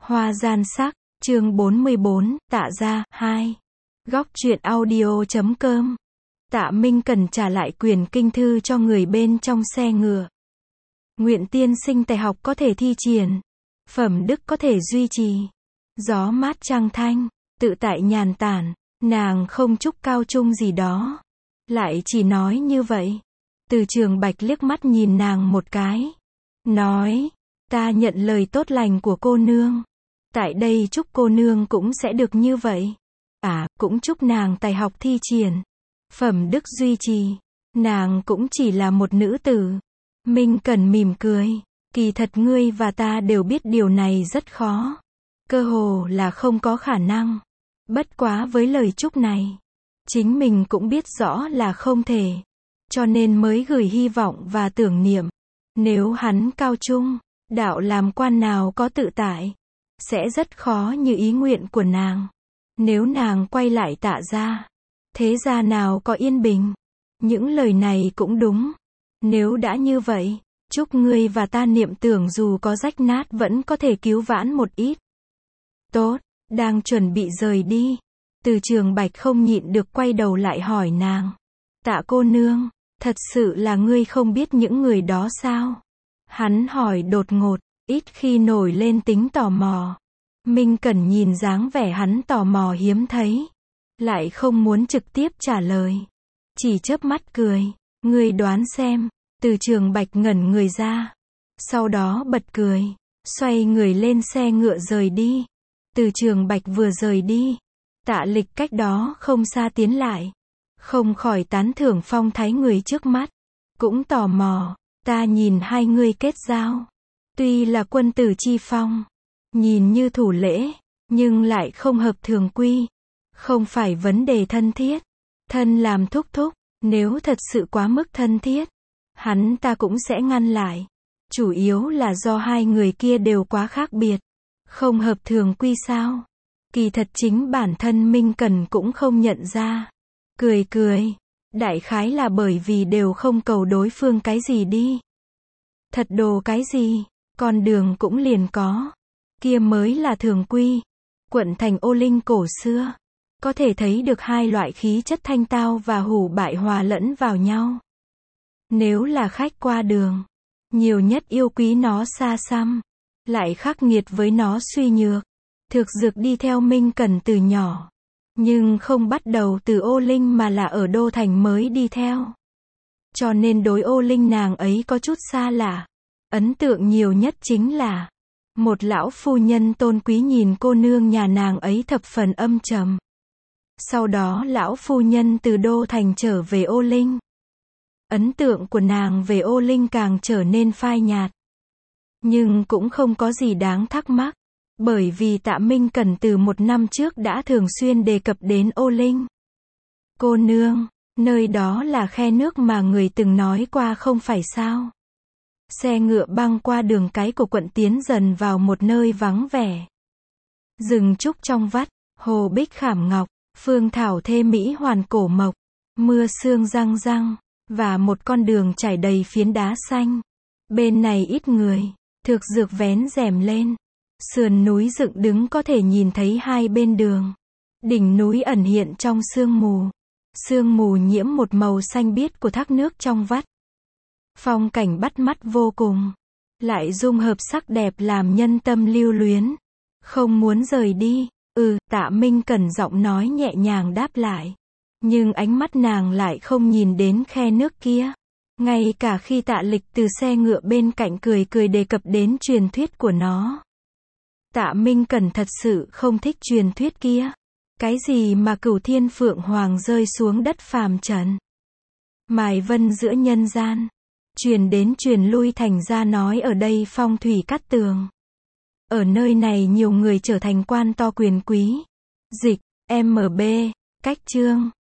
Hoa gian sắc, chương 44, Tạ gia, 2. Góc truyện audio.com. Tạ Minh Cần trả lại quyền kinh thư cho người bên trong xe ngựa. Nguyện tiên sinh tài học có thể thi triển, phẩm đức có thể duy trì. Gió mát trăng thanh, tự tại nhàn tản, nàng không chúc cao trung gì đó. Lại chỉ nói như vậy. Từ Trường Bạch liếc mắt nhìn nàng một cái. Nói, ta nhận lời tốt lành của cô nương. Tại đây chúc cô nương cũng sẽ được như vậy. Cũng chúc nàng tài học thi triển, phẩm đức duy trì. Nàng cũng chỉ là một nữ tử. Minh Cẩn mỉm cười. Kỳ thật ngươi và ta đều biết điều này rất khó. Cơ hồ là không có khả năng. Bất quá với lời chúc này, chính mình cũng biết rõ là không thể. Cho nên mới gửi hy vọng và tưởng niệm. Nếu hắn cao trung, đạo làm quan nào có tự tại, sẽ rất khó như ý nguyện của nàng. Nếu nàng quay lại Tạ gia, thế gia nào có yên bình. Những lời này cũng đúng. Nếu đã như vậy, chúc ngươi và ta niệm tưởng dù có rách nát vẫn có thể cứu vãn một ít. Tốt, đang chuẩn bị rời đi. Từ Trường Bạch không nhịn được quay đầu lại hỏi nàng. Tạ cô nương, thật sự là ngươi không biết những người đó sao? Hắn hỏi đột ngột, ít khi nổi lên tính tò mò. Minh Cẩn nhìn dáng vẻ hắn tò mò hiếm thấy, lại không muốn trực tiếp trả lời. Chỉ chớp mắt cười, ngươi đoán xem. Từ Trường Bạch ngẩn người ra, sau đó bật cười, xoay người lên xe ngựa rời đi. Từ Trường Bạch vừa rời đi, Tạ Lịch cách đó không xa tiến lại, không khỏi tán thưởng phong thái người trước mắt, cũng tò mò. Ta nhìn hai người kết giao, tuy là quân tử chi phong, nhìn như thủ lễ, nhưng lại không hợp thường quy. Không phải vấn đề thân thiết, thân làm thúc thúc, nếu thật sự quá mức thân thiết, hắn ta cũng sẽ ngăn lại. Chủ yếu là do hai người kia đều quá khác biệt, không hợp thường quy sao? Kỳ thật chính bản thân Minh Cần cũng không nhận ra. Cười cười, đại khái là bởi vì đều không cầu đối phương cái gì đi. Thật đồ cái gì, con đường cũng liền có. Kia mới là thường quy. Quận thành Ô Linh cổ xưa, có thể thấy được hai loại khí chất thanh tao và hủ bại hòa lẫn vào nhau. Nếu là khách qua đường, nhiều nhất yêu quý nó xa xăm, lại khắc nghiệt với nó suy nhược. Thực dược đi theo Minh Cần từ nhỏ, nhưng không bắt đầu từ Ô Linh mà là ở Đô Thành mới đi theo. Cho nên đối Ô Linh nàng ấy có chút xa lạ. Ấn tượng nhiều nhất chính là một lão phu nhân tôn quý nhìn cô nương nhà nàng ấy thập phần âm trầm. Sau đó lão phu nhân từ Đô Thành trở về Ô Linh. Ấn tượng của nàng về Ô Linh càng trở nên phai nhạt. Nhưng cũng không có gì đáng thắc mắc, bởi vì Tạ Minh Cần từ một năm trước đã thường xuyên đề cập đến Ô Linh. Cô nương, nơi đó là khe nước mà người từng nói qua không phải sao? Xe ngựa băng qua đường cái của quận tiến dần vào một nơi vắng vẻ. Rừng trúc trong vắt, hồ bích khảm ngọc, phương thảo thê mỹ hoàn cổ mộc, mưa sương răng răng, và một con đường trải đầy phiến đá xanh. Bên này ít người, thực dược vén rèm lên. Sườn núi dựng đứng có thể nhìn thấy hai bên đường. Đỉnh núi ẩn hiện trong sương mù. Sương mù nhiễm một màu xanh biếc của thác nước trong vắt. Phong cảnh bắt mắt vô cùng, lại dung hợp sắc đẹp làm nhân tâm lưu luyến. Không muốn rời đi. Tạ Minh Cần giọng nói nhẹ nhàng đáp lại. Nhưng ánh mắt nàng lại không nhìn đến khe nước kia. Ngay cả khi Tạ Lịch từ xe ngựa bên cạnh cười cười đề cập đến truyền thuyết của nó. Tạ Minh Cần thật sự không thích truyền thuyết kia. Cái gì mà Cửu Thiên Phượng Hoàng rơi xuống đất phàm trần, mài vân giữa nhân gian, truyền đến truyền lui, thành ra nói ở đây phong thủy cát tường. Ở nơi này nhiều người trở thành quan to quyền quý. Dịch, MB, cách chương.